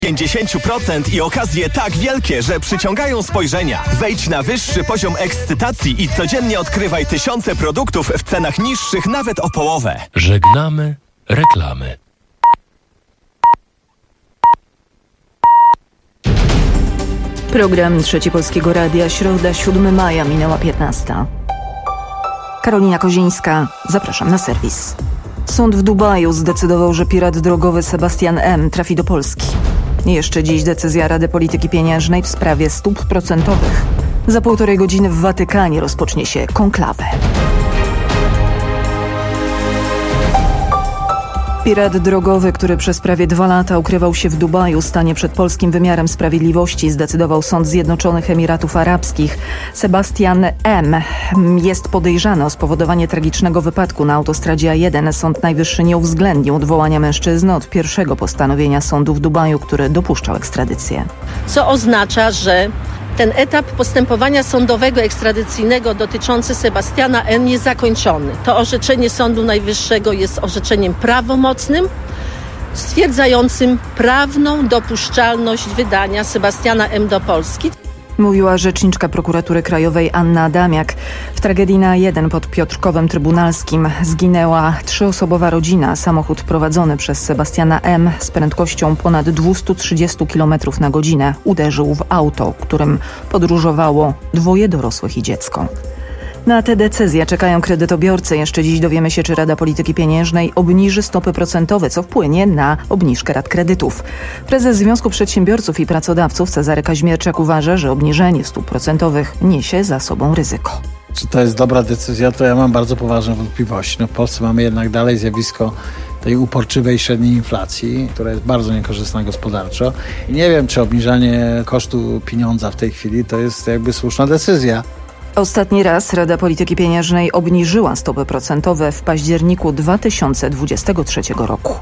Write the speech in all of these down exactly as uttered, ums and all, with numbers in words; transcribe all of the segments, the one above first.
pięćdziesiąt procent i okazje tak wielkie, że przyciągają spojrzenia. Wejdź na wyższy poziom ekscytacji i codziennie odkrywaj tysiące produktów w cenach niższych nawet o połowę. Żegnamy reklamy. Program Trzeci Polskiego Radia, środa, siódmego maja, minęła piętnasta. Karolina Kozińska, zapraszam na serwis. Sąd w Dubaju zdecydował, że pirat drogowy Sebastian M. trafi do Polski. Jeszcze dziś decyzja Rady Polityki Pieniężnej w sprawie stóp procentowych. Za półtorej godziny w Watykanie rozpocznie się konklawę. Pirat drogowy, który przez prawie dwa lata ukrywał się w Dubaju, stanie przed polskim wymiarem sprawiedliwości, zdecydował Sąd Zjednoczonych Emiratów Arabskich. Sebastian M. jest podejrzany o spowodowanie tragicznego wypadku na autostradzie A jeden. Sąd Najwyższy nie uwzględnił odwołania mężczyzny od pierwszego postanowienia sądu w Dubaju, który dopuszczał ekstradycję. Co oznacza, że ten etap postępowania sądowego ekstradycyjnego dotyczący Sebastiana M. jest zakończony. To orzeczenie Sądu Najwyższego jest orzeczeniem prawomocnym, stwierdzającym prawną dopuszczalność wydania Sebastiana M. do Polski. Mówiła rzeczniczka Prokuratury Krajowej Anna Adamiak. W tragedii na A jeden pod Piotrkowem Trybunalskim zginęła trzyosobowa rodzina. Samochód prowadzony przez Sebastiana M. z prędkością ponad dwieście trzydzieści kilometrów na godzinę uderzył w auto, którym podróżowało dwoje dorosłych i dziecko. Na tę decyzję czekają kredytobiorcy. Jeszcze dziś dowiemy się, czy Rada Polityki Pieniężnej obniży stopy procentowe, co wpłynie na obniżkę rat kredytów. Prezes Związku Przedsiębiorców i Pracodawców Cezary Kaźmierczak uważa, że obniżenie stóp procentowych niesie za sobą ryzyko. Czy to jest dobra decyzja, to ja mam bardzo poważne wątpliwości. No w Polsce mamy jednak dalej zjawisko tej uporczywej średniej inflacji, która jest bardzo niekorzystna gospodarczo. I nie wiem, czy obniżanie kosztu pieniądza w tej chwili to jest jakby słuszna decyzja. Ostatni raz Rada Polityki Pieniężnej obniżyła stopy procentowe w październiku dwa tysiące dwudziestego trzeciego roku.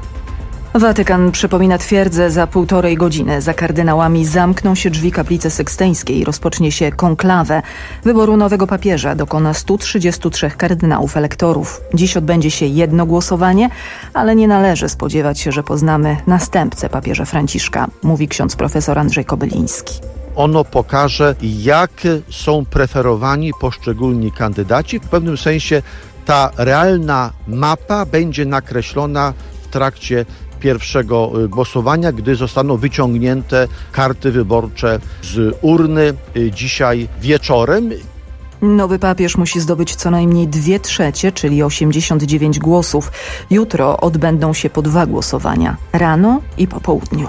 Watykan przypomina twierdzę za półtorej godziny. Za kardynałami zamkną się drzwi kaplicy sykstyńskiej i rozpocznie się konklawę. Wyboru nowego papieża dokona stu trzydziestu trzech kardynałów elektorów. Dziś odbędzie się jedno głosowanie, ale nie należy spodziewać się, że poznamy następcę papieża Franciszka, mówi ksiądz profesor Andrzej Kobyliński. Ono pokaże, jak są preferowani poszczególni kandydaci. W pewnym sensie ta realna mapa będzie nakreślona w trakcie pierwszego głosowania, gdy zostaną wyciągnięte karty wyborcze z urny dzisiaj wieczorem. Nowy papież musi zdobyć co najmniej dwie trzecie, czyli osiemdziesiąt dziewięć głosów. Jutro odbędą się po dwa głosowania, rano i po południu.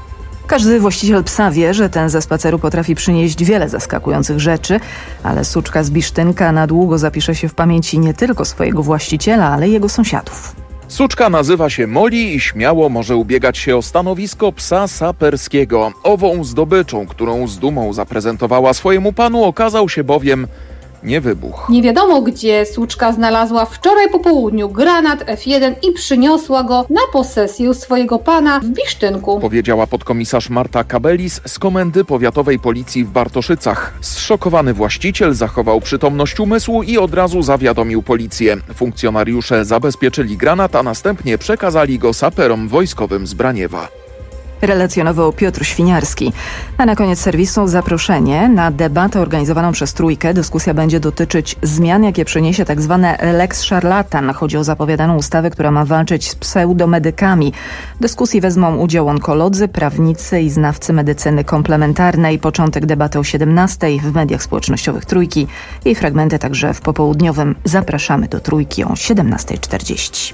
Każdy właściciel psa wie, że ten ze spaceru potrafi przynieść wiele zaskakujących rzeczy, ale suczka z Bisztynka na długo zapisze się w pamięci nie tylko swojego właściciela, ale i jego sąsiadów. Suczka nazywa się Molly i śmiało może ubiegać się o stanowisko psa saperskiego. Ową zdobyczą, którą z dumą zaprezentowała swojemu panu, okazał się bowiem nie wybuch. Nie wiadomo, gdzie suczka znalazła wczoraj po południu granat F jeden i przyniosła go na posesję swojego pana w Bisztynku. Powiedziała podkomisarz Marta Kabelis z Komendy Powiatowej Policji w Bartoszycach. Zszokowany właściciel zachował przytomność umysłu i od razu zawiadomił policję. Funkcjonariusze zabezpieczyli granat, a następnie przekazali go saperom wojskowym z Braniewa. Relacjonował Piotr Świniarski. A na koniec serwisu zaproszenie na debatę organizowaną przez Trójkę. Dyskusja będzie dotyczyć zmian, jakie przyniesie tzw. Lex Szarlatan. Chodzi o zapowiadaną ustawę, która ma walczyć z pseudomedykami. W dyskusji wezmą udział onkolodzy, prawnicy i znawcy medycyny komplementarnej. Początek debaty o siedemnastej w mediach społecznościowych Trójki. Jej fragmenty także w popołudniowym. Zapraszamy do Trójki o siedemnasta czterdzieści.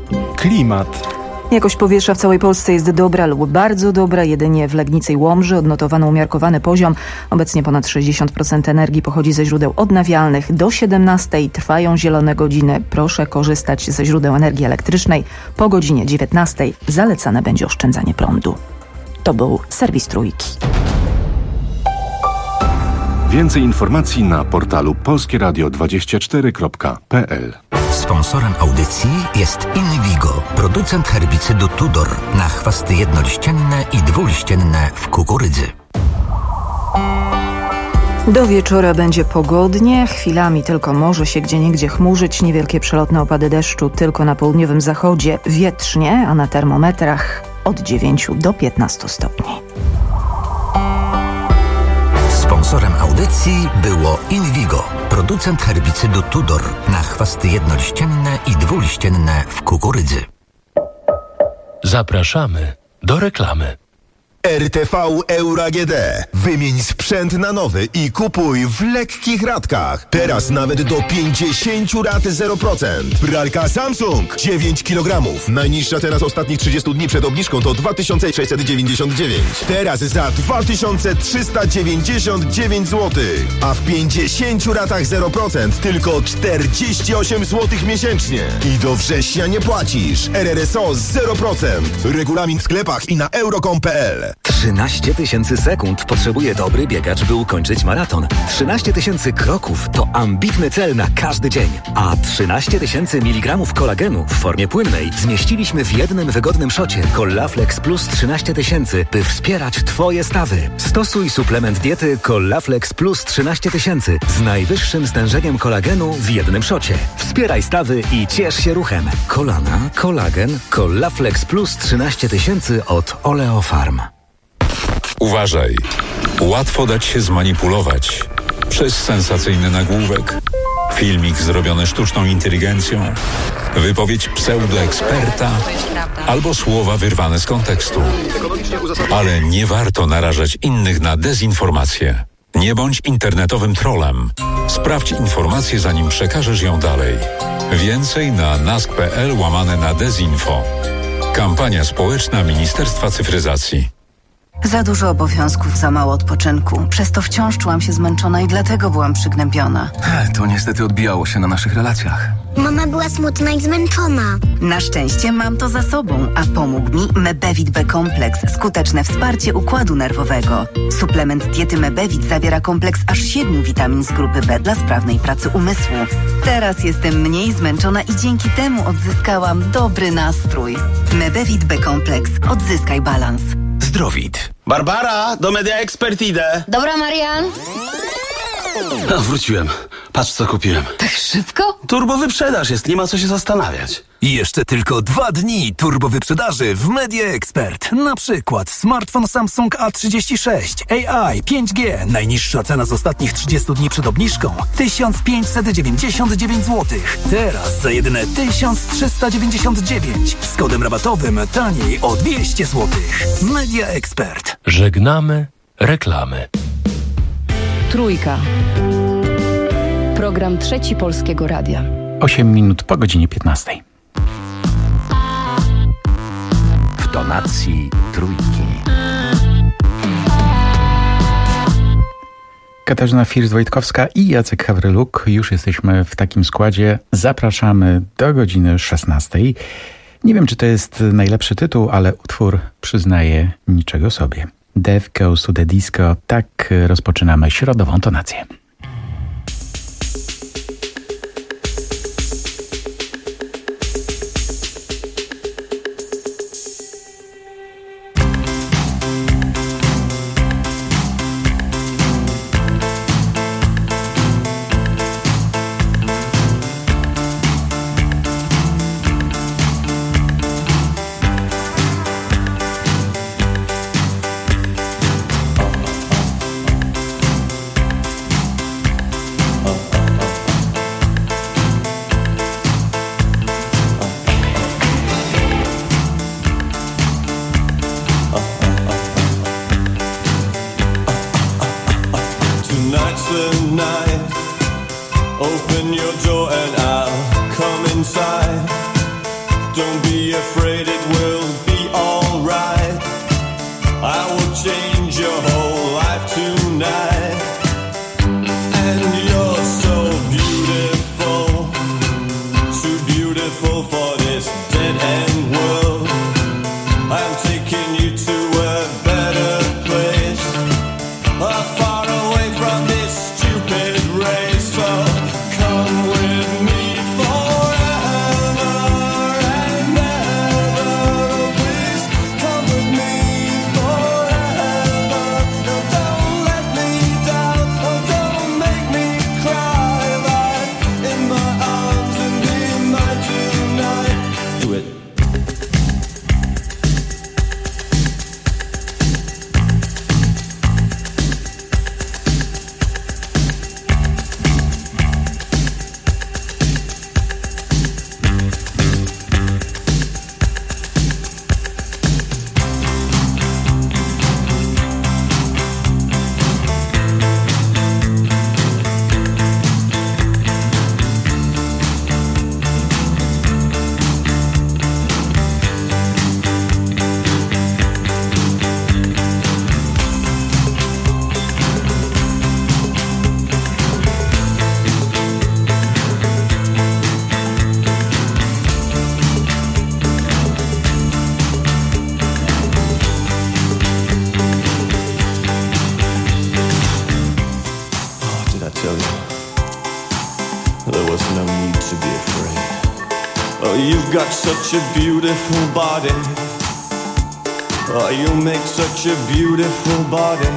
Klimat. Jakość powietrza w całej Polsce jest dobra lub bardzo dobra. Jedynie w Legnicy i Łomży odnotowano umiarkowany poziom. Obecnie ponad sześćdziesiąt procent energii pochodzi ze źródeł odnawialnych. Do siedemnastej trwają zielone godziny. Proszę korzystać ze źródeł energii elektrycznej. Po godzinie dziewiętnastej zalecane będzie oszczędzanie prądu. To był serwis Trójki. Więcej informacji na portalu polskie radio dwadzieścia cztery kropka p l. Sponsorem audycji jest Invigo, producent herbicydu Tudor na chwasty jednoliścienne i dwuliścienne w kukurydzy. Do wieczora będzie pogodnie, chwilami tylko może się gdzieniegdzie chmurzyć, niewielkie przelotne opady deszczu tylko na południowym zachodzie, wietrznie, a na termometrach od dziewięciu do piętnastu stopni. Sponsorem audycji było Invigo, producent herbicydu Tudor na chwasty jednoliścienne i dwuliścienne w kukurydzy. Zapraszamy do reklamy. R T V Euro A G D. Wymień sprzęt na nowy i kupuj w lekkich ratkach. Teraz nawet do pięćdziesiąt rat zero procent. Pralka Samsung dziewięć kilogramów. Najniższa teraz ostatnich trzydziestu dni przed obniżką to dwa tysiące sześćset dziewięćdziesiąt dziewięć. Teraz za dwa tysiące trzysta dziewięćdziesiąt dziewięć złotych. A w pięćdziesięciu ratach zero procent tylko czterdzieści osiem złotych miesięcznie. I do września nie płacisz. R R S O zero procent. Regulamin w sklepach i na euro kropka com kropka p l. trzynaście tysięcy sekund potrzebuje dobry biegacz, by ukończyć maraton. trzynaście tysięcy kroków to ambitny cel na każdy dzień. A trzynaście tysięcy miligramów kolagenu w formie płynnej zmieściliśmy w jednym wygodnym szocie Collaflex Plus trzynaście tysięcy, by wspierać Twoje stawy. Stosuj suplement diety Collaflex Plus trzynaście tysięcy z najwyższym stężeniem kolagenu w jednym szocie. Wspieraj stawy i ciesz się ruchem. Kolana, kolagen, Collaflex Plus trzynaście tysięcy od Oleofarm. Uważaj, łatwo dać się zmanipulować przez sensacyjny nagłówek, filmik zrobiony sztuczną inteligencją, wypowiedź pseudoeksperta albo słowa wyrwane z kontekstu. Ale nie warto narażać innych na dezinformację. Nie bądź internetowym trollem. Sprawdź informację, zanim przekażesz ją dalej. Więcej na nask.pl łamane na dezinfo. Kampania społeczna Ministerstwa Cyfryzacji. Za dużo obowiązków, za mało odpoczynku. Przez to wciąż czułam się zmęczona i dlatego byłam przygnębiona. To niestety odbijało się na naszych relacjach. Mama była smutna i zmęczona. Na szczęście mam to za sobą, a pomógł mi Mebevit B Kompleks. Skuteczne wsparcie układu nerwowego. Suplement diety Mebevit zawiera kompleks aż siedmiu witamin z grupy B dla sprawnej pracy umysłu. Teraz jestem mniej zmęczona i dzięki temu odzyskałam dobry nastrój. Mebevit B Kompleks. Odzyskaj balans. Zdrowit. Barbara, do Media Expert idę. Dobra, Marian. No, wróciłem. Patrz, co kupiłem. Tak szybko? Turbo wyprzedaż jest, nie ma co się zastanawiać. I jeszcze tylko dwa dni turbo wyprzedaży w Media Expert. Na przykład smartfon Samsung A trzydzieści sześć, A I, pięć G. Najniższa cena z ostatnich trzydziestu dni przed obniżką tysiąc pięćset dziewięćdziesiąt dziewięć złotych. Teraz za jedyne tysiąc trzysta dziewięćdziesiąt dziewięć. Z kodem rabatowym taniej o dwieście złotych. Media Expert. Żegnamy reklamy. Trójka. Program Trzeci Polskiego Radia. osiem minut po godzinie piętnastej. W tonacji Trójki. Katarzyna First-Wojtkowska i Jacek Hawryluk. Już jesteśmy w takim składzie. Zapraszamy do godziny szesnastej. Nie wiem, czy to jest najlepszy tytuł, ale utwór przyznaje niczego sobie. Death Goes to the Disco. Tak rozpoczynamy środową tonację. You've got such a beautiful body. Oh, you make such a beautiful body.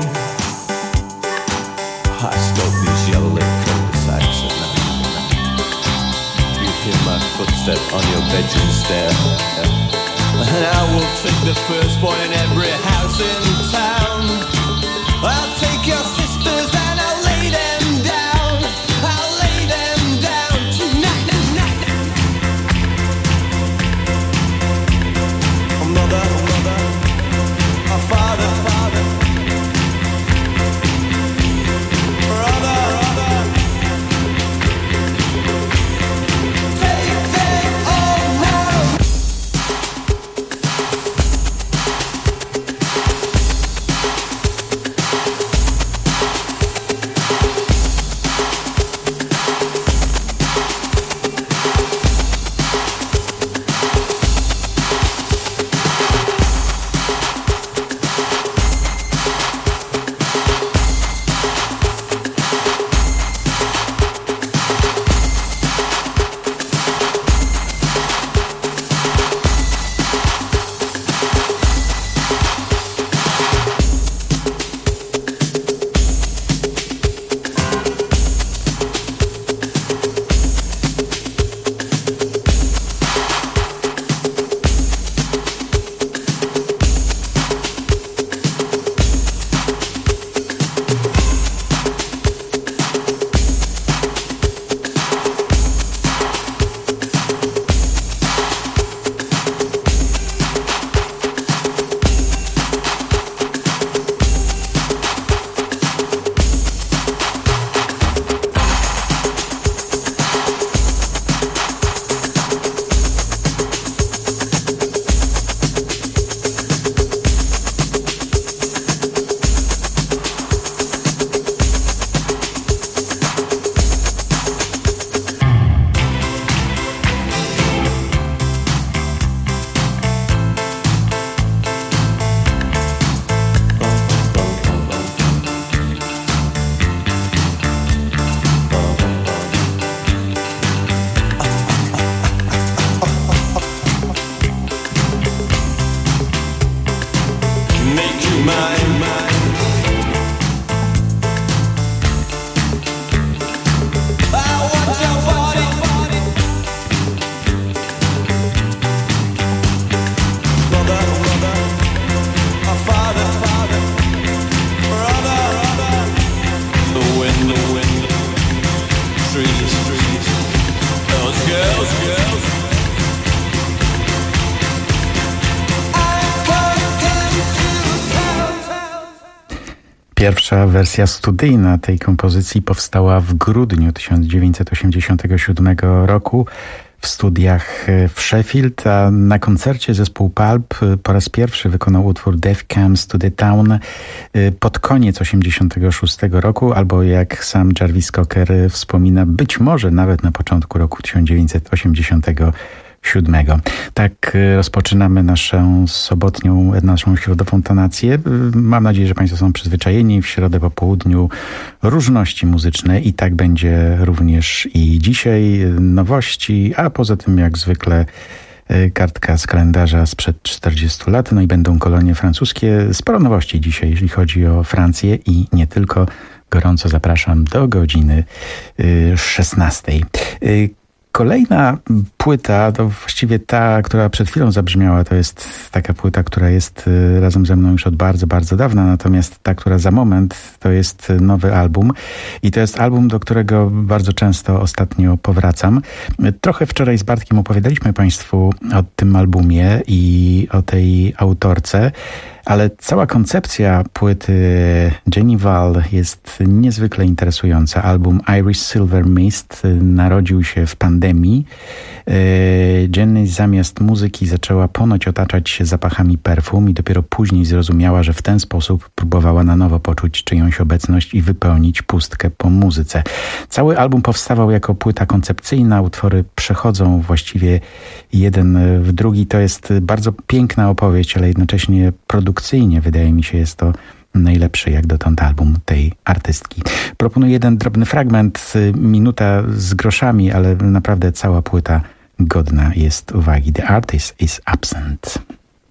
I stole these yellow lake cul-de-sacs at night. You hear my footstep on your bedroom stair. And I will take the first boy in every house in town. I'll take your sisters and I'll lay them down. I'll lay them down tonight. Mother, mother, a father, father, brother, brother. Take them all now. Pierwsza wersja studyjna tej kompozycji powstała w grudniu tysiąc dziewięćset osiemdziesiątego siódmego roku w studiach w Sheffield, a na koncercie zespół Pulp po raz pierwszy wykonał utwór Death Comes to the Town pod koniec osiemdziesiątego szóstego roku, albo jak sam Jarvis Cocker wspomina, być może nawet na początku roku tysiąc dziewięćset osiemdziesiątego siódmego. Tak rozpoczynamy naszą sobotnią, naszą środową tonację. Mam nadzieję, że Państwo są przyzwyczajeni w środę po południu różności muzyczne i tak będzie również i dzisiaj. Nowości, a poza tym jak zwykle kartka z kalendarza sprzed czterdziestu lat, no i będą kolonie francuskie. Sporo nowości dzisiaj, jeśli chodzi o Francję i nie tylko. Gorąco zapraszam do godziny szesnastej. Kolejna płyta, to właściwie ta, która przed chwilą zabrzmiała, to jest taka płyta, która jest razem ze mną już od bardzo, bardzo dawna, natomiast ta, która za moment, to jest nowy album i to jest album, do którego bardzo często ostatnio powracam. Trochę wczoraj z Bartkiem opowiadaliśmy Państwu o tym albumie i o tej autorce, ale cała koncepcja płyty Jenny Val jest niezwykle interesująca. Album Irish Silver Mist narodził się w pandemii. Jenny zamiast muzyki zaczęła ponoć otaczać się zapachami perfum i dopiero później zrozumiała, że w ten sposób próbowała na nowo poczuć czyjąś obecność i wypełnić pustkę po muzyce. Cały album powstawał jako płyta koncepcyjna, utwory przechodzą właściwie jeden w drugi. To jest bardzo piękna opowieść, ale jednocześnie produkcyjnie wydaje mi się jest to najlepszy jak dotąd album tej artystki. Proponuję jeden drobny fragment, minuta z groszami, ale naprawdę cała płyta godna jest uwagi. The artist is absent.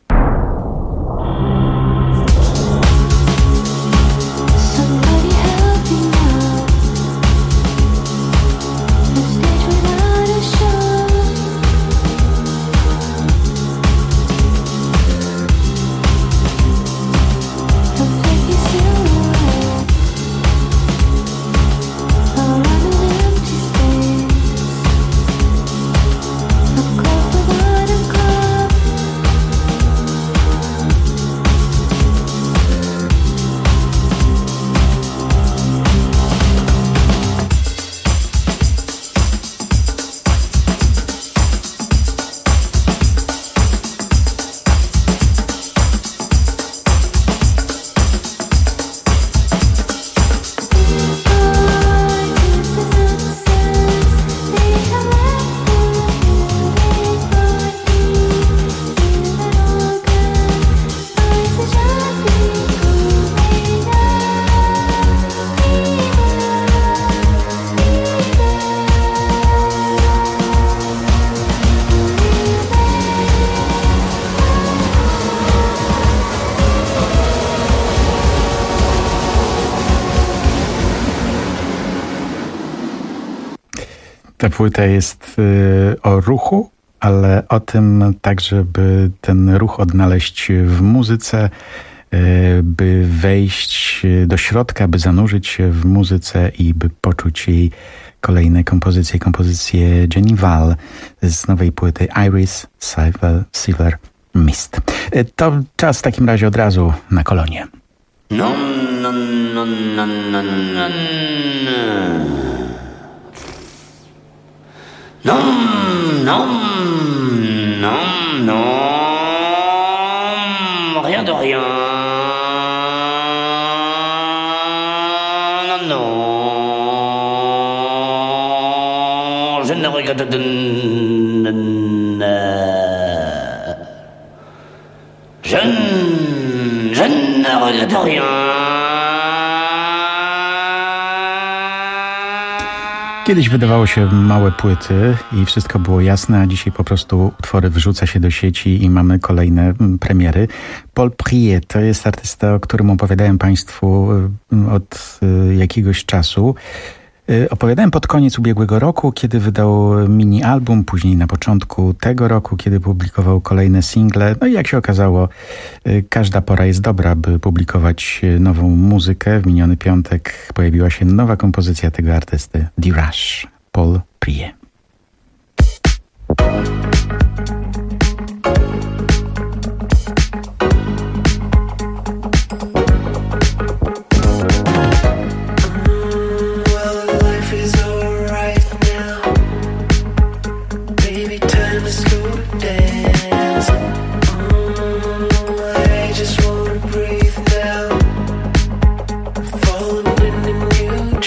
Ta płyta jest y, o ruchu, ale o tym także, by ten ruch odnaleźć w muzyce, y, by wejść do środka, by zanurzyć się w muzyce i by poczuć jej kolejne kompozycje, kompozycje Jenny Val z nowej płyty Iris Silver, Silver Mist. Y, to czas w takim razie od razu na kolonie. No, no, no, no, no, no, no. Nom, nom, nom, nom, rien de rien. Non, non, je ne regrette de... Je, je ne regrette rien. Kiedyś wydawało się małe płyty i wszystko było jasne, a dzisiaj po prostu utwory wrzuca się do sieci i mamy kolejne premiery. Paul Priet to jest artysta, o którym opowiadałem Państwu od jakiegoś czasu. Opowiadałem pod koniec ubiegłego roku, kiedy wydał mini-album, później na początku tego roku, kiedy publikował kolejne single. No i jak się okazało, każda pora jest dobra, by publikować nową muzykę. W miniony piątek pojawiła się nowa kompozycja tego artysty, The Rush, Paul Priet.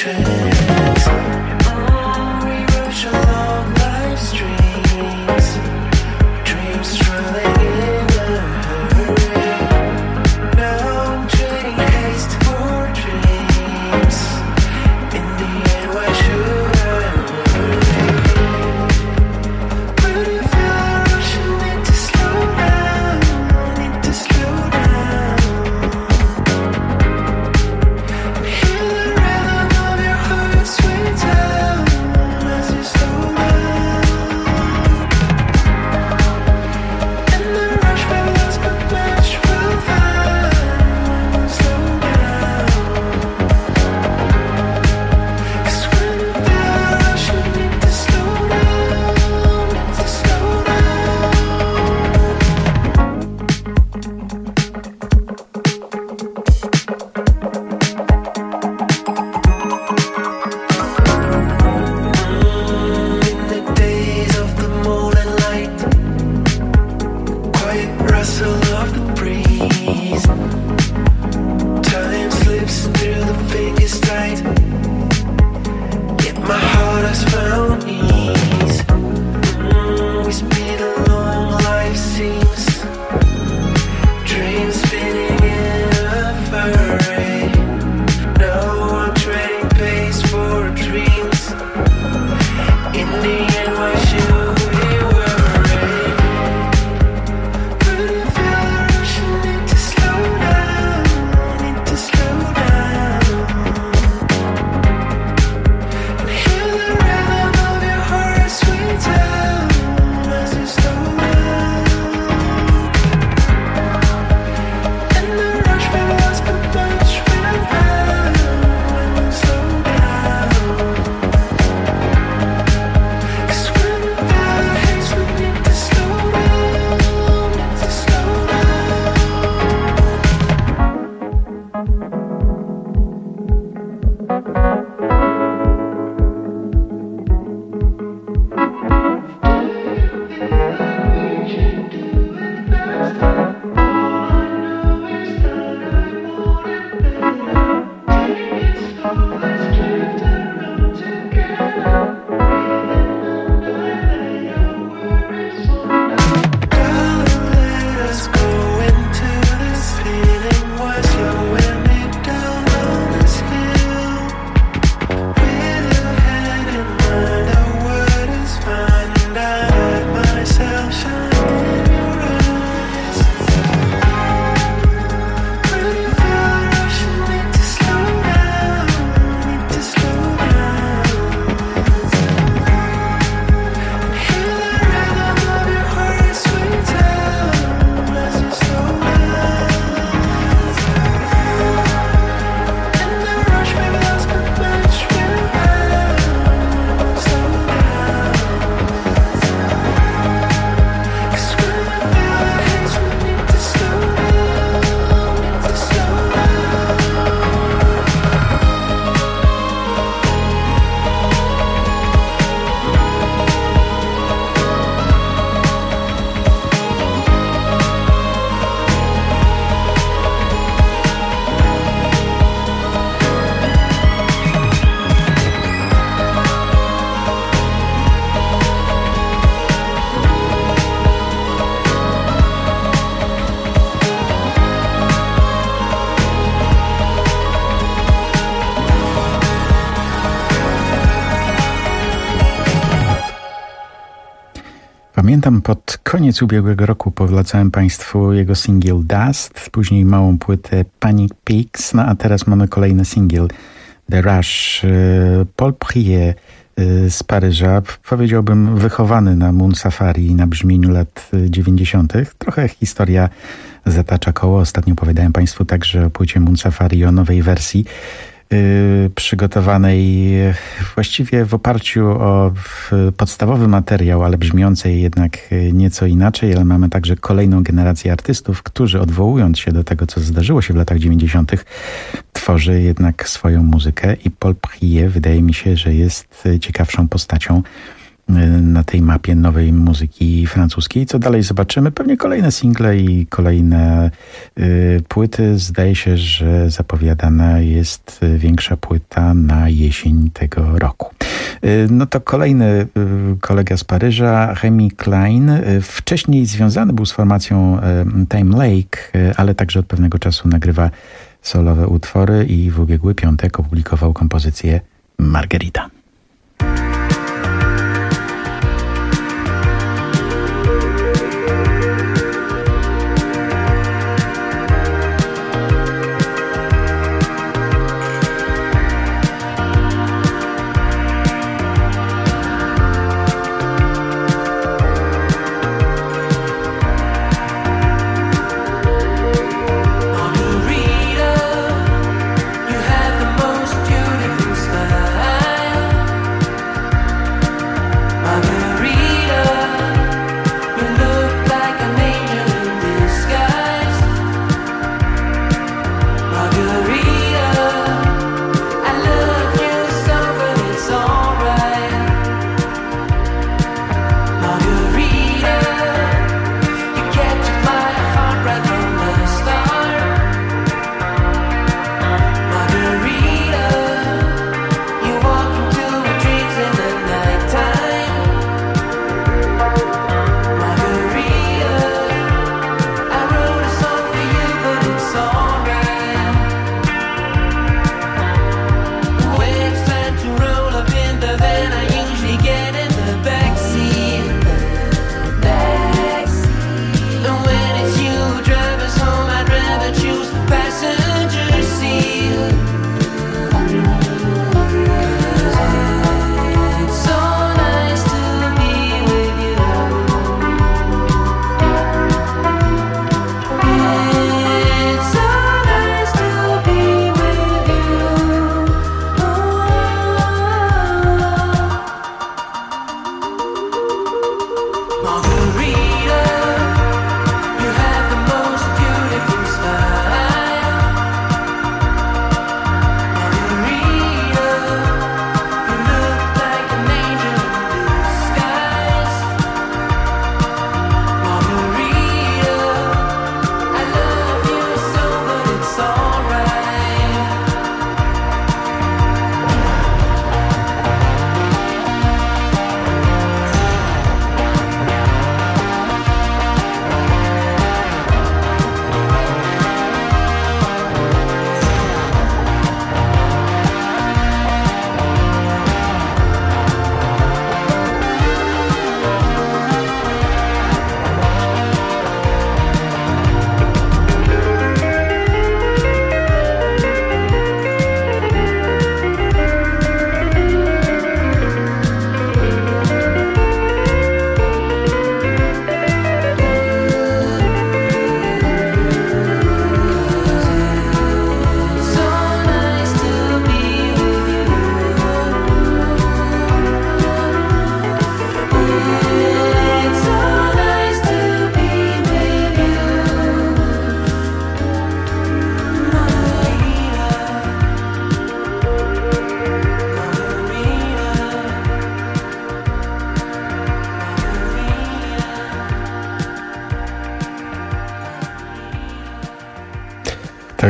Tracks, oh, rewrote your long life streams. Pamiętam, pod koniec ubiegłego roku polecałem Państwu jego singiel Dust, później małą płytę Panic Peaks, no a teraz mamy kolejny singiel The Rush. Paul Prier z Paryża, powiedziałbym wychowany na Moon Safari i na brzmieniu lat dziewięćdziesiątych. Trochę historia zatacza koło. Ostatnio opowiadałem Państwu także o płycie Moon Safari, o nowej wersji Yy, przygotowanej właściwie w oparciu o podstawowy materiał, ale brzmiącej jednak nieco inaczej, ale mamy także kolejną generację artystów, którzy odwołując się do tego, co zdarzyło się w latach dziewięćdziesiątych, tworzy jednak swoją muzykę i Paul Prier wydaje mi się, że jest ciekawszą postacią na tej mapie nowej muzyki francuskiej. Co dalej zobaczymy? Pewnie kolejne single i kolejne y, płyty. Zdaje się, że zapowiadana jest większa płyta na jesień tego roku. Y, no to kolejny y, kolega z Paryża, Remy Klein. Y, wcześniej związany był z formacją y, Time Lake, y, ale także od pewnego czasu nagrywa solowe utwory i w ubiegły piątek opublikował kompozycję Margarita. Margarita, you have the most beautiful smile.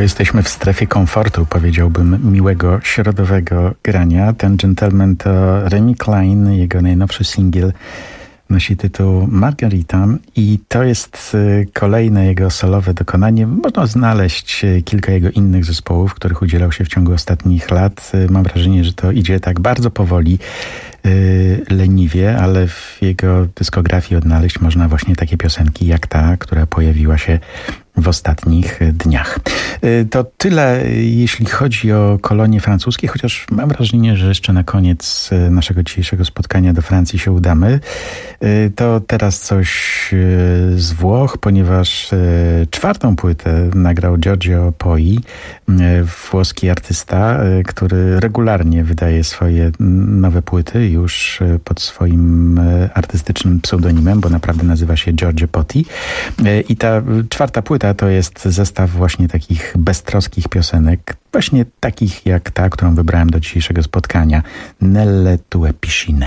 jesteśmy w strefie komfortu, powiedziałbym, miłego, środowego grania. Ten gentleman to Remy Klein, jego najnowszy singiel nosi tytuł Margarita i to jest kolejne jego solowe dokonanie. Można znaleźć kilka jego innych zespołów, w których udzielał się w ciągu ostatnich lat. Mam wrażenie, że to idzie tak bardzo powoli, leniwie, ale w jego dyskografii odnaleźć można właśnie takie piosenki jak ta, która pojawiła się w ostatnich dniach. To tyle, jeśli chodzi o kolonie francuskie, chociaż mam wrażenie, że jeszcze na koniec naszego dzisiejszego spotkania do Francji się udamy. To teraz coś z Włoch, ponieważ czwartą płytę nagrał Giorgio Poi, włoski artysta, który regularnie wydaje swoje nowe płyty już pod swoim artystycznym pseudonimem, bo naprawdę nazywa się Giorgio Poti. I ta czwarta płyta to jest zestaw właśnie takich beztroskich piosenek, właśnie takich jak ta, którą wybrałem do dzisiejszego spotkania. Nelle tue piscine.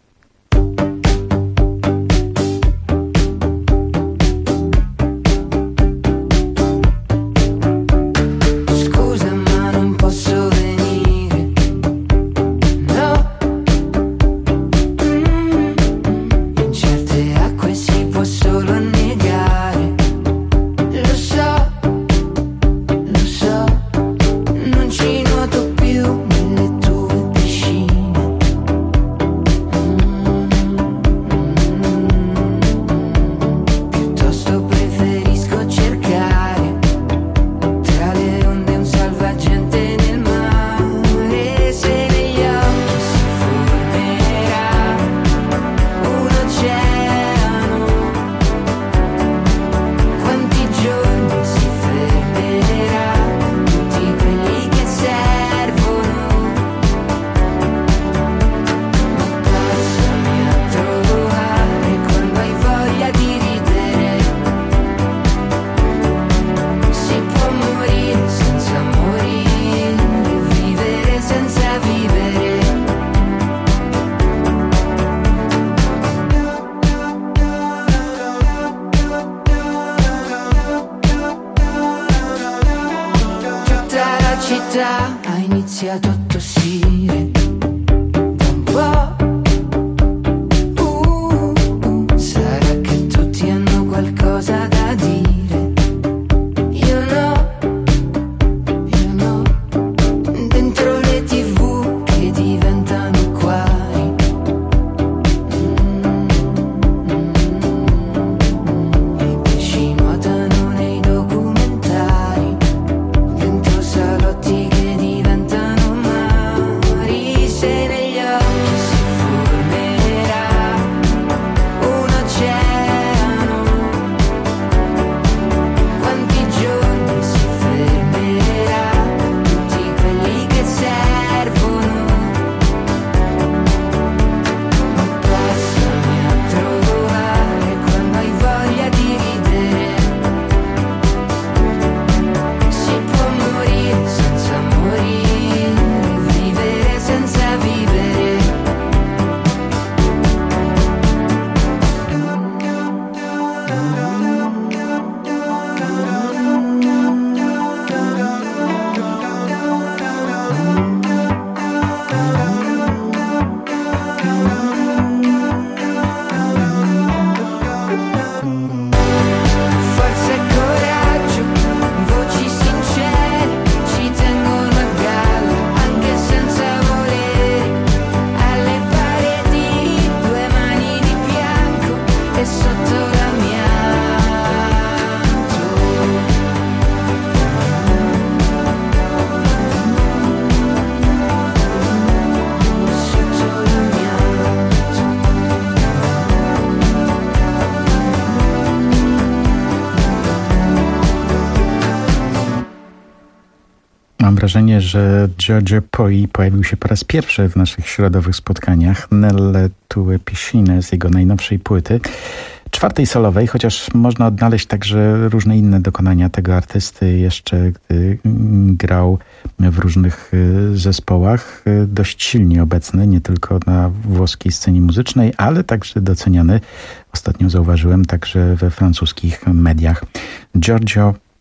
Mam wrażenie, że Giorgio Poi pojawił się po raz pierwszy w naszych środowych spotkaniach. Nelle tue piscine z jego najnowszej płyty. Czwartej solowej, chociaż można odnaleźć także różne inne dokonania tego artysty jeszcze, gdy grał w różnych zespołach. Dość silnie obecny, nie tylko na włoskiej scenie muzycznej, ale także doceniany, ostatnio zauważyłem, także we francuskich mediach. Giorgio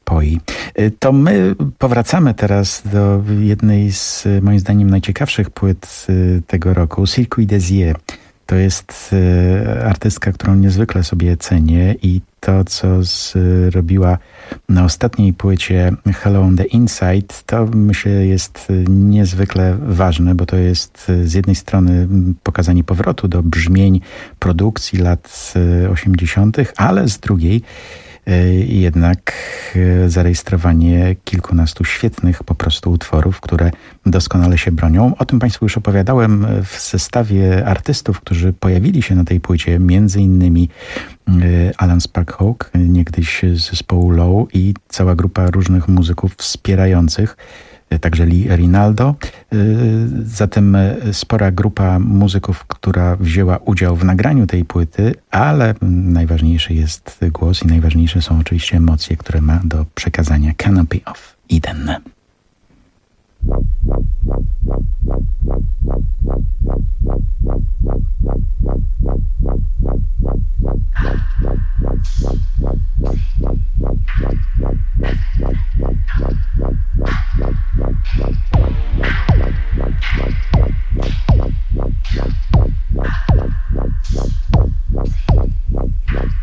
poi. To my powracamy teraz do jednej z moim zdaniem najciekawszych płyt tego roku, Circuit des Yeux. To jest artystka, którą niezwykle sobie cenię i to, co zrobiła na ostatniej płycie Hello on the Inside, to myślę jest niezwykle ważne, bo to jest z jednej strony pokazanie powrotu do brzmień produkcji lat osiemdziesiątych, ale z drugiej jednak zarejestrowanie kilkunastu świetnych po prostu utworów, które doskonale się bronią. O tym Państwu już opowiadałem w zestawie artystów, którzy pojawili się na tej płycie, między innymi Alan Sparkhawk, niegdyś z zespołu Low i cała grupa różnych muzyków wspierających, także Lee Rinaldo. Zatem spora grupa muzyków, która wzięła udział w nagraniu tej płyty, ale najważniejszy jest głos i najważniejsze są oczywiście emocje, które ma do przekazania Canopy of Eden.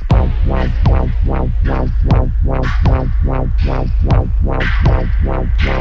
Wow.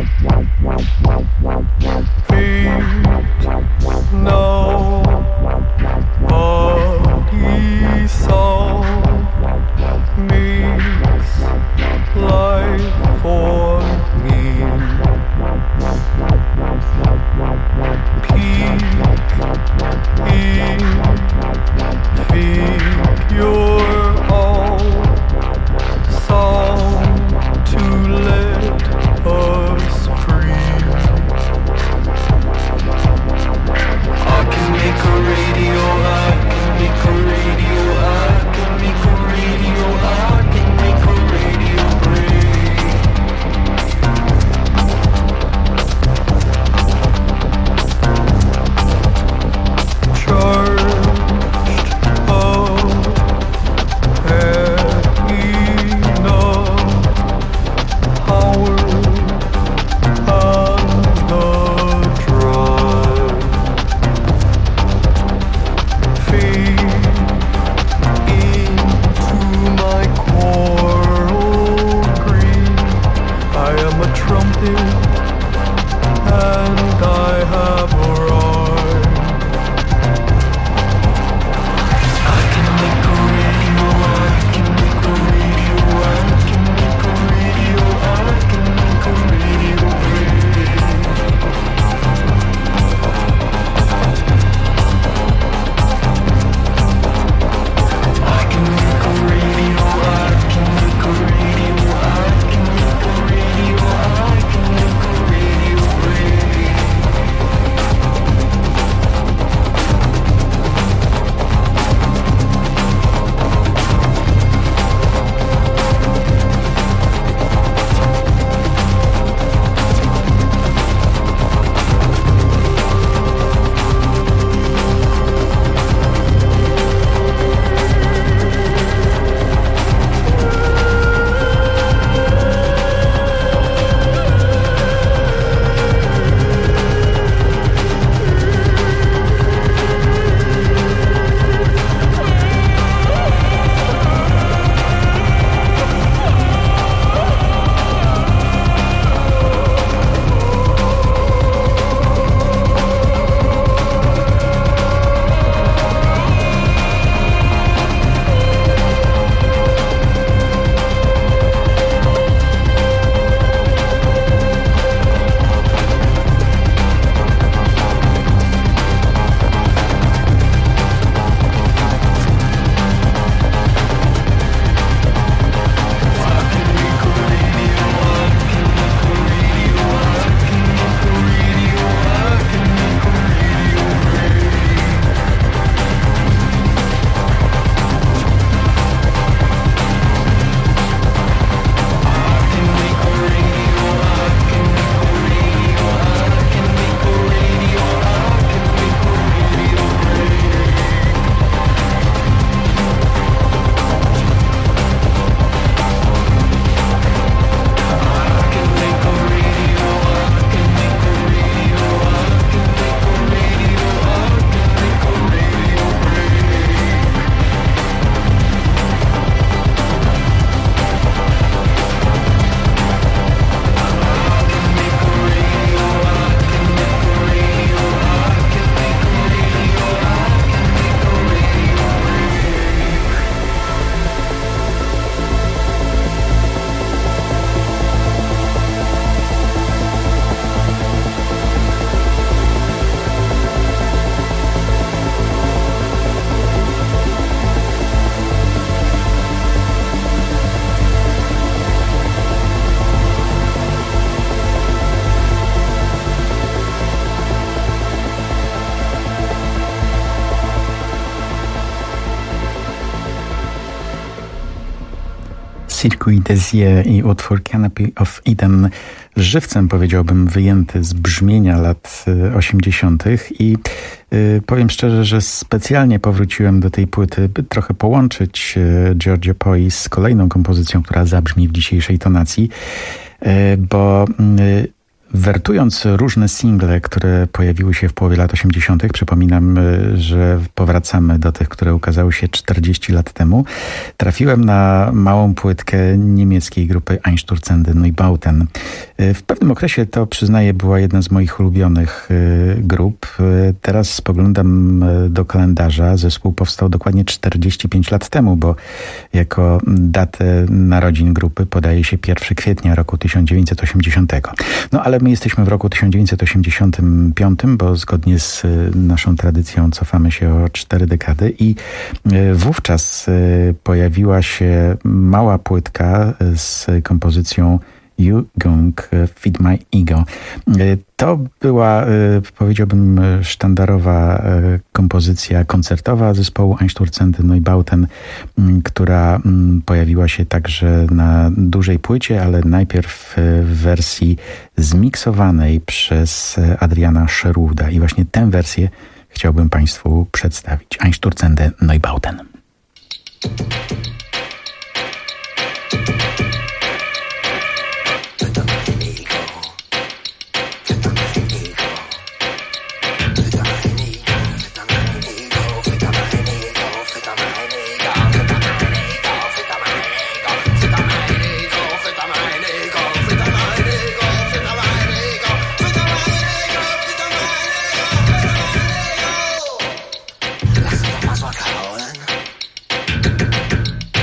Kid Desir i utwór Canopy of Eden, żywcem powiedziałbym wyjęty z brzmienia lat osiemdziesiątych i y, powiem szczerze, że specjalnie powróciłem do tej płyty, by trochę połączyć y, Giorgio Poi z kolejną kompozycją, która zabrzmi w dzisiejszej tonacji, y, bo y, wertując różne single, które pojawiły się w połowie lat osiemdziesiątych, przypominam, że powracamy do tych, które ukazały się czterdzieści lat temu, trafiłem na małą płytkę niemieckiej grupy Einstürzende Neubauten. W pewnym okresie, to przyznaję, była jedna z moich ulubionych grup. Teraz spoglądam do kalendarza. Zespół powstał dokładnie czterdzieści pięć lat temu, bo jako datę narodzin grupy podaje się pierwszego kwietnia roku tysiąc dziewięćset osiemdziesiątego. No ale my jesteśmy w roku tysiąc dziewięćset osiemdziesiątym piątym, bo zgodnie z naszą tradycją cofamy się o cztery dekady i wówczas pojawiła się mała płytka z kompozycją You Gong Feed My Ego. To była, powiedziałbym, sztandarowa kompozycja koncertowa zespołu Einstürzende Neubauten, która pojawiła się także na dużej płycie, ale najpierw w wersji zmiksowanej przez Adriana Sherwooda. I właśnie tę wersję chciałbym Państwu przedstawić. Einstürzende Neubauten. Lass uns doch mal so kauen.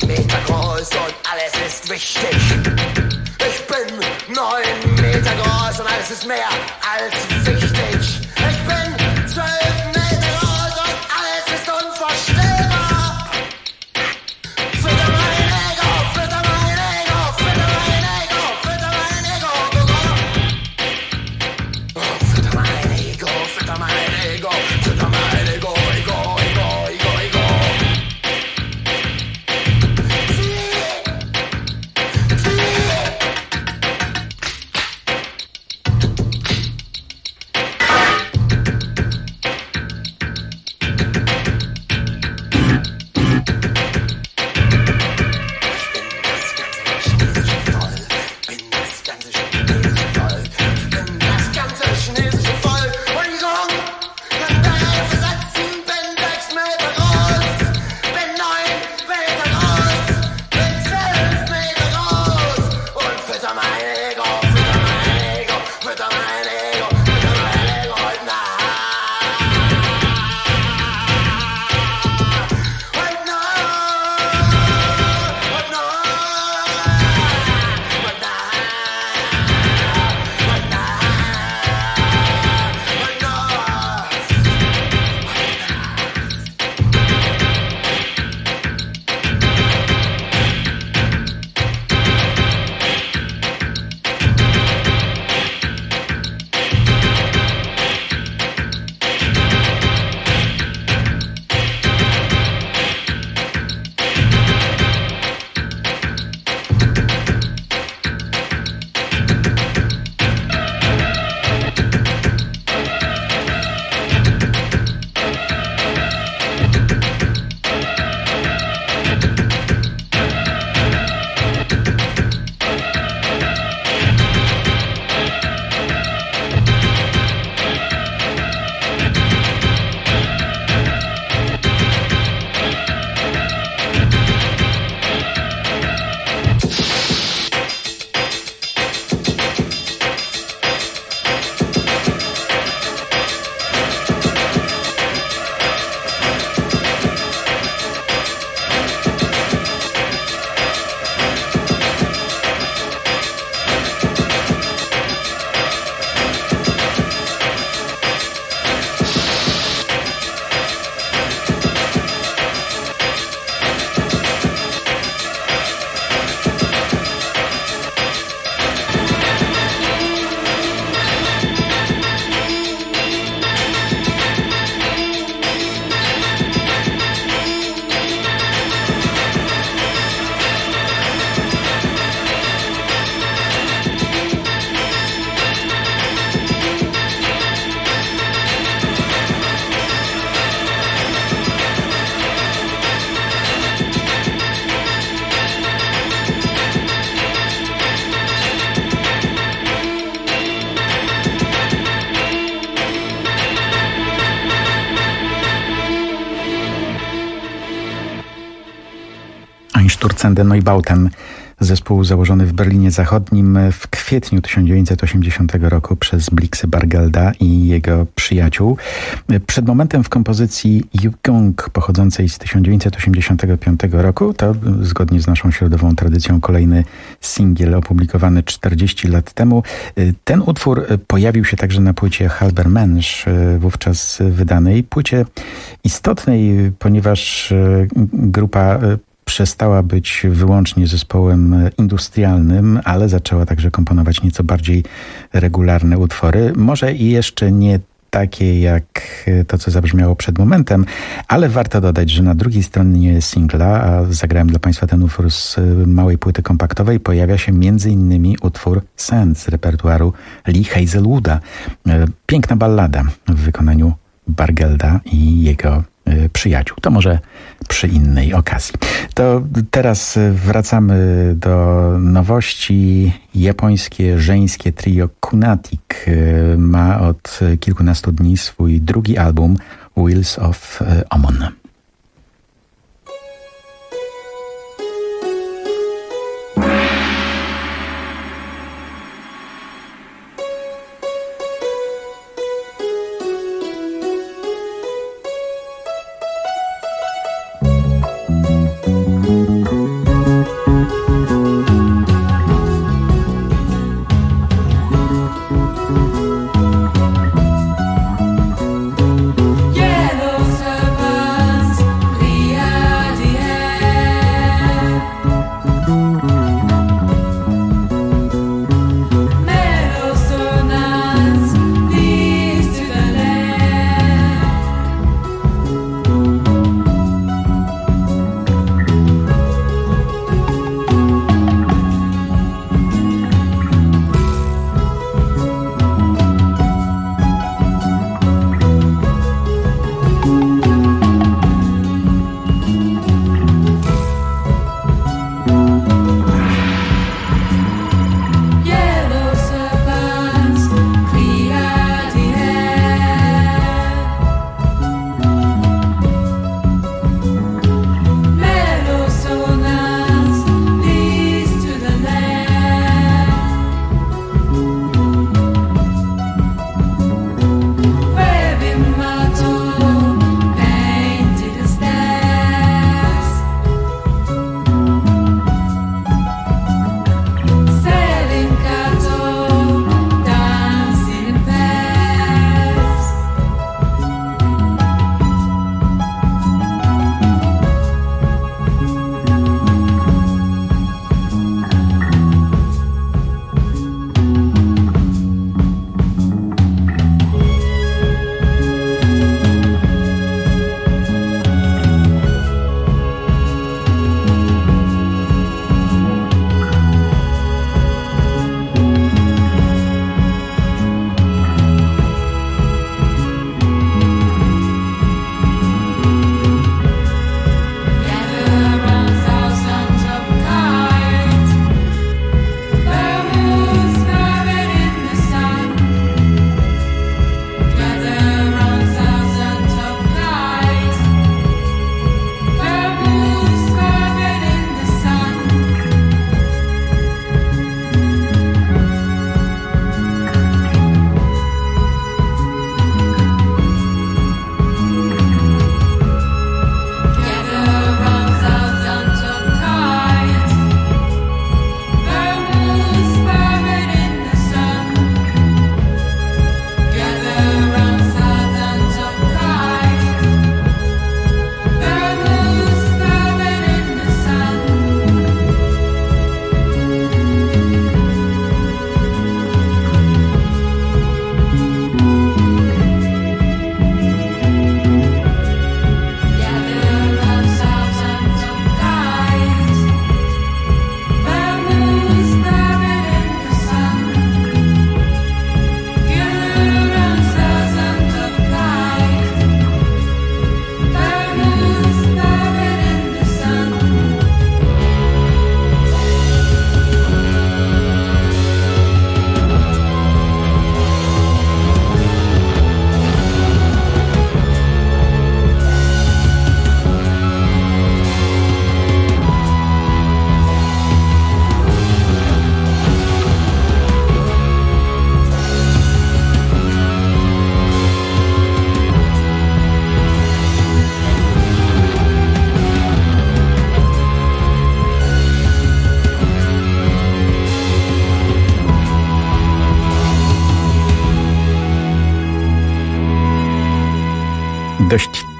Meter groß und alles ist wichtig. Ich bin neun Meter groß und alles ist mehr als wichtig. Ich bin zwölf Meter groß und alles ist unvorstellbar. Fütter mein Ego, fütter mein Ego, fütter mein Ego, fütter mein Ego. Oh, fütter mein Ego, fütter mein Ego, fütter mein Ego, Ego, Ego, Ego, Ego. Einstürzende Neubauten, zespół założony w Berlinie Zachodnim w kwietniu tysiąc dziewięćset osiemdziesiątego roku przez Blixy Bargelda i jego przyjaciół. Przed momentem w kompozycji Yukong pochodzącej z tysiąc dziewięćset osiemdziesiątego piątego roku, to zgodnie z naszą środową tradycją kolejny singiel opublikowany czterdzieści lat temu. Ten utwór pojawił się także na płycie Halber Mensch, wówczas wydanej. Płycie istotnej, ponieważ grupa przestała być wyłącznie zespołem industrialnym, ale zaczęła także komponować nieco bardziej regularne utwory. Może i jeszcze nie takie jak to, co zabrzmiało przed momentem, ale warto dodać, że na drugiej stronie singla, a zagrałem dla Państwa ten utwór z małej płyty kompaktowej, pojawia się między innymi utwór Sand z repertuaru Lee Hazelwooda. Piękna ballada w wykonaniu Bargelda i jego przyjaciół. To może przy innej okazji. To teraz wracamy do nowości. Japońskie żeńskie trio Kunatic ma od kilkunastu dni swój drugi album Wheels of Omon.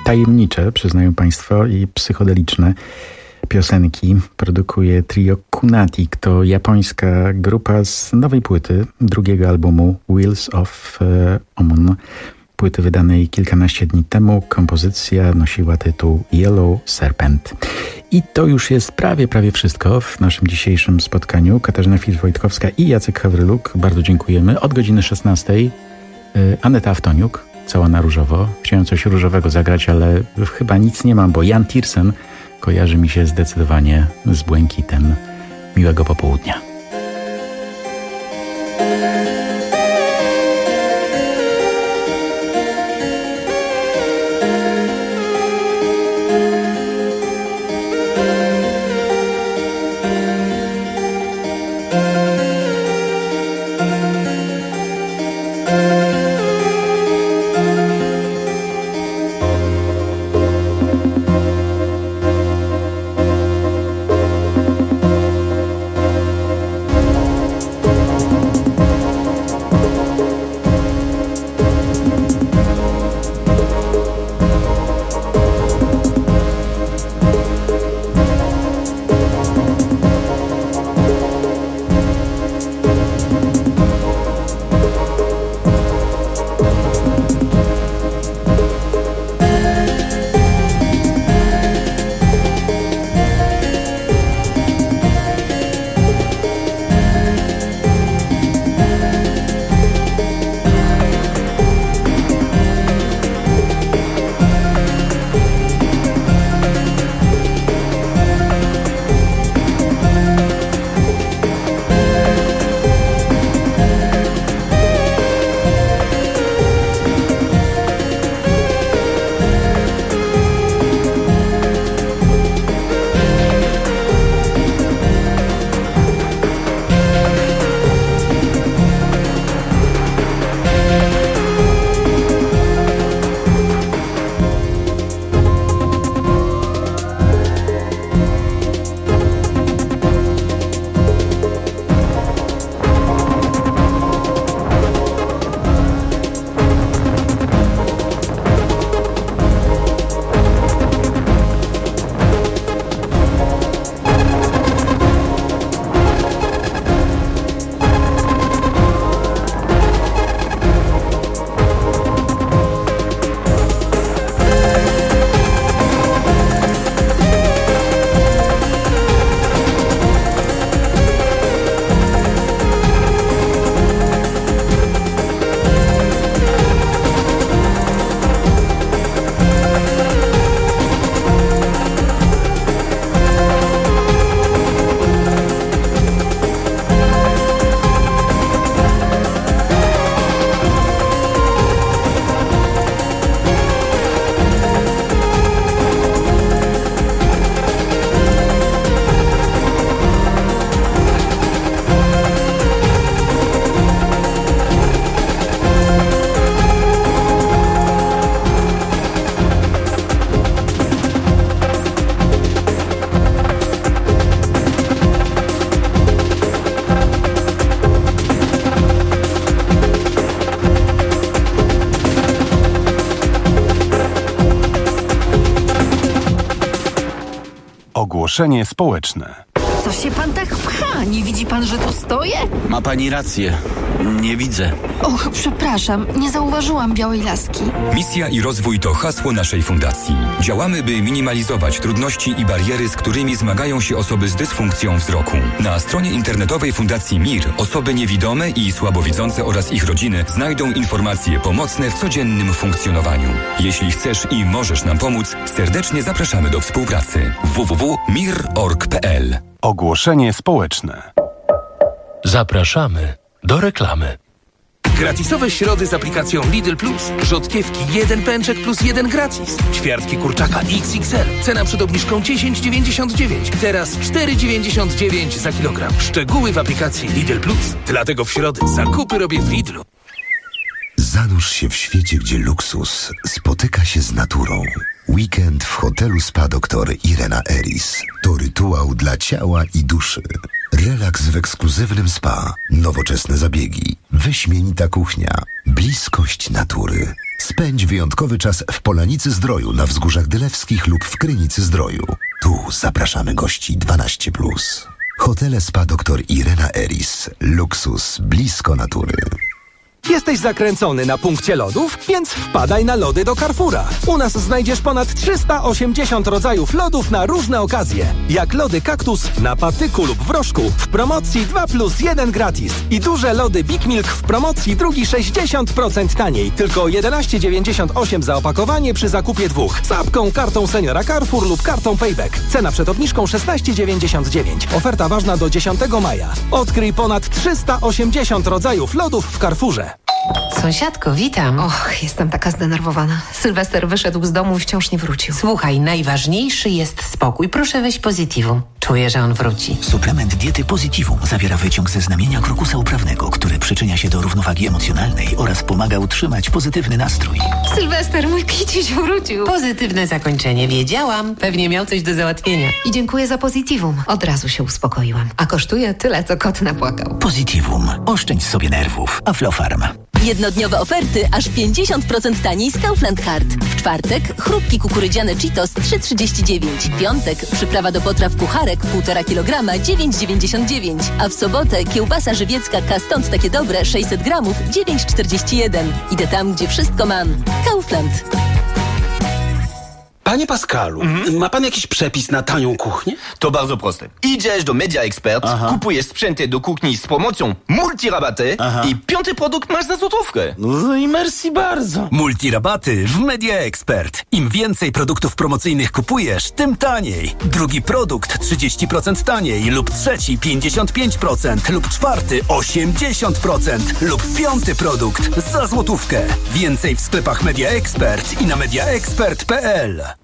tajemnicze, przyznają Państwo, i psychodeliczne piosenki produkuje trio Kunatic. To japońska grupa z nowej płyty, drugiego albumu Wheels of Omon. Płyty wydanej kilkanaście dni temu. Kompozycja nosiła tytuł Yellow Serpent. I to już jest prawie, prawie wszystko w naszym dzisiejszym spotkaniu. Katarzyna Fitch-Wojtkowska i Jacek Hawryluk. Bardzo dziękujemy. Od godziny szesnastej Aneta Aftoniuk, cała na różowo. Chciałem coś różowego zagrać, ale chyba nic nie mam, bo Jan Tiersen kojarzy mi się zdecydowanie z błękitem. Miłego popołudnia. Ogłoszenie społeczne. Co się pan tak pcha? Nie widzi pan, że tu stoję? Ma pani rację. Nie widzę. Och, przepraszam, nie zauważyłam białej laski. Misja i rozwój to hasło naszej fundacji. Działamy, by minimalizować trudności i bariery, z którymi zmagają się osoby z dysfunkcją wzroku. Na stronie internetowej Fundacji M I R osoby niewidome i słabowidzące oraz ich rodziny znajdą informacje pomocne w codziennym funkcjonowaniu. Jeśli chcesz i możesz nam pomóc, serdecznie zapraszamy do współpracy. w w w kropka mir kropka org kropka p l. Ogłoszenie społeczne. Zapraszamy do reklamy. Gratisowe środy z aplikacją Lidl Plus. Rzodkiewki jeden pęczek plus jeden gratis. Ćwiartki kurczaka X X L. Cena przed obniżką dziesięć dziewięćdziesiąt dziewięć. Teraz cztery dziewięćdziesiąt dziewięć za kilogram. Szczegóły w aplikacji Lidl Plus. Dlatego w środę zakupy robię w Lidlu. Zanurz się w świecie, gdzie luksus spotyka się z naturą. Weekend w hotelu Spa Doktor Irena Eris to rytuał dla ciała i duszy. Relaks w ekskluzywnym spa, nowoczesne zabiegi, wyśmienita kuchnia, bliskość natury. Spędź wyjątkowy czas w Polanicy Zdroju na Wzgórzach Dylewskich lub w Krynicy Zdroju. Tu zapraszamy gości dwanaście plus. Hotele Spa doktor Irena Eris. Luksus blisko natury. Jesteś zakręcony na punkcie lodów? Więc wpadaj na lody do Carrefoura. U nas znajdziesz ponad trzysta osiemdziesiąt rodzajów lodów na różne okazje. Jak lody kaktus na patyku lub wrożku w promocji dwa plus jeden gratis. I duże lody Big Milk w promocji drugi sześćdziesiąt procent taniej. Tylko jedenaście dziewięćdziesiąt osiem za opakowanie przy zakupie dwóch. Z apką, kartą seniora Carrefour lub kartą Payback. Cena przed obniżką szesnaście dziewięćdziesiąt dziewięć. Oferta ważna do dziesiątego maja. Odkryj ponad trzysta osiemdziesiąt rodzajów lodów w Carrefourze. Sąsiadko, witam. Och, jestem taka zdenerwowana. Sylwester wyszedł z domu i wciąż nie wrócił. Słuchaj, najważniejszy jest spokój. Proszę weź Positivum. Czuję, że on wróci. Suplement diety Positivum zawiera wyciąg ze znamienia krokusa uprawnego, który przyczynia się do równowagi emocjonalnej oraz pomaga utrzymać pozytywny nastrój. Sylwester, mój kiciuś wrócił. Pozytywne zakończenie. Wiedziałam. Pewnie miał coś do załatwienia. I dziękuję za Positivum. Od razu się uspokoiłam. A kosztuje tyle, co kot napłakał. Positivum. Oszczędź sobie nerwów. Aflofarm. Jednodniowe oferty aż pięćdziesiąt procent taniej z Kaufland Card. W czwartek chrupki kukurydziane Cheetos trzy trzydzieści dziewięć. W piątek przyprawa do potraw kucharek półtora kilograma dziewięć dziewięćdziesiąt dziewięć. A w sobotę kiełbasa żywiecka K stąd takie dobre sześćset gramów dziewięć czterdzieści jeden. Idę tam, gdzie wszystko mam. Kaufland. Panie Pascalu, mm? ma pan jakiś przepis na tanią kuchnię? To bardzo proste. Idziesz do Media Expert, Aha. kupujesz sprzęty do kuchni z promocją multirabaty Aha. i piąty produkt masz za złotówkę. No i merci bardzo. Multirabaty w Media Expert. Im więcej produktów promocyjnych kupujesz, tym taniej. Drugi produkt trzydzieści procent taniej lub trzeci pięćdziesiąt pięć procent lub czwarty osiemdziesiąt procent lub piąty produkt za złotówkę. Więcej w sklepach Media Expert i na media expert kropka p l.